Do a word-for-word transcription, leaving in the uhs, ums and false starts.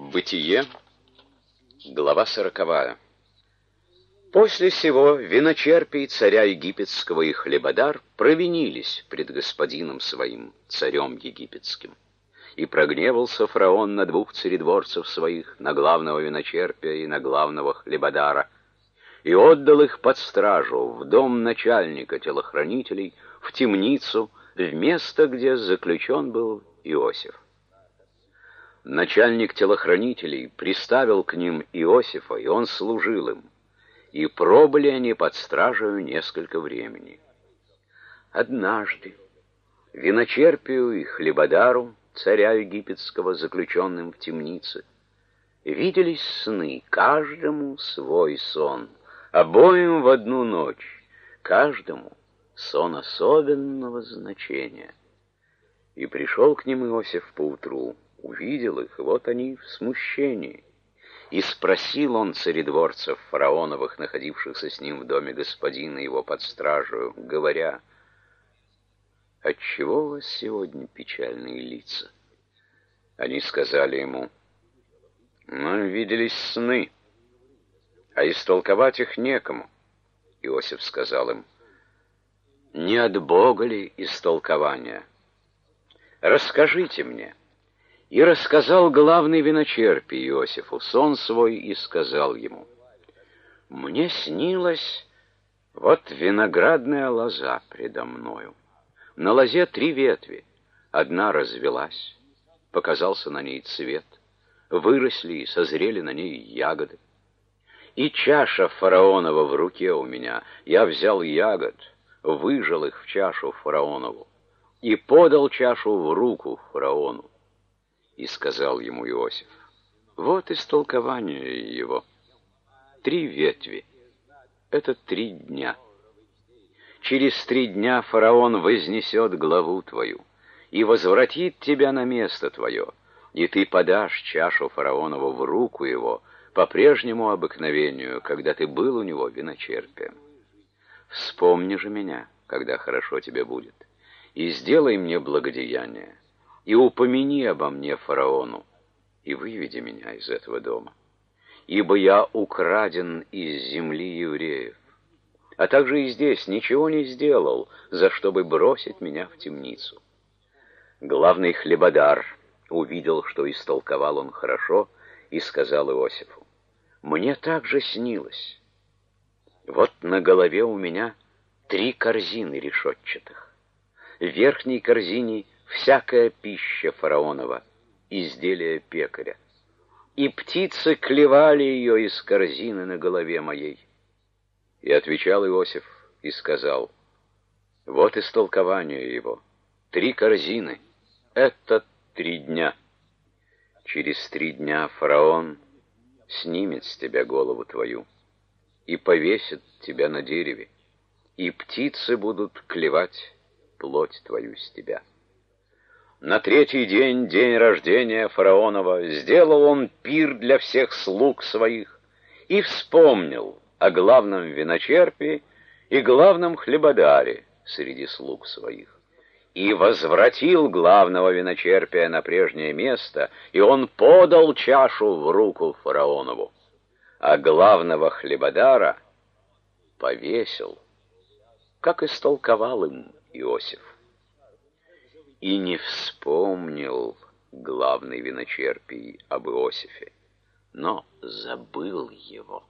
Бытие, глава сороковая. После сего виночерпий царя египетского и хлебодар провинились пред господином своим, царем египетским. И прогневался фараон на двух царедворцев своих, на главного виночерпия и на главного хлебодара, и отдал их под стражу в дом начальника телохранителей, в темницу, в место, где заключен был Иосиф. Начальник телохранителей приставил к ним Иосифа, и он служил им. И пробыли они под стражею несколько времени. Однажды виночерпию и хлебодару, царя египетского, заключенным в темнице, виделись сны, каждому свой сон, обоим в одну ночь, каждому сон особенного значения. И пришел к ним Иосиф поутру, увидел их, и вот они в смущении. И спросил он царедворцев фараоновых, находившихся с ним в доме господина его под стражею, говоря: «Отчего у вас сегодня печальные лица?» Они сказали ему: «Мы виделись сны, а истолковать их некому». Иосиф сказал им: «Не от Бога ли истолкование? Расскажите мне». И рассказал главный виночерпий Иосифу сон свой и сказал ему: «Мне снилось, вот виноградная лоза предо мною. На лозе три ветви, одна развелась, показался на ней цвет, выросли и созрели на ней ягоды. И чаша фараонова в руке у меня, я взял ягод, выжал их в чашу фараонову и подал чашу в руку фараону. И сказал ему Иосиф: вот истолкование его. Три ветви — это три дня. Через три дня фараон вознесет главу твою и возвратит тебя на место твое, и ты подашь чашу фараонову в руку его по прежнему обыкновению, когда ты был у него виночерпием. Вспомни же меня, когда хорошо тебе будет, и сделай мне благодеяние, и упомяни обо мне фараону, и выведи меня из этого дома, ибо я украден из земли евреев, а также и здесь ничего не сделал, за что бы бросить меня в темницу». Главный хлебодар увидел, что истолковал он хорошо, и сказал Иосифу: «Мне также снилось. Вот на голове у меня три корзины решетчатых. В верхней корзине всякая пища фараонова, изделие пекаря. И птицы клевали ее из корзины на голове моей». И отвечал Иосиф и сказал: вот истолкование его. Три корзины — это три дня. Через три дня фараон снимет с тебя голову твою и повесит тебя на дереве, и птицы будут клевать плоть твою с тебя. На третий день, день рождения фараонова, сделал он пир для всех слуг своих и вспомнил о главном виночерпии и главном хлебодаре среди слуг своих. И возвратил главного виночерпия на прежнее место, и он подал чашу в руку фараонову, а главного хлебодара повесил, как истолковал им Иосиф. И не вспомнил главный виночерпий об Иосифе, но забыл его.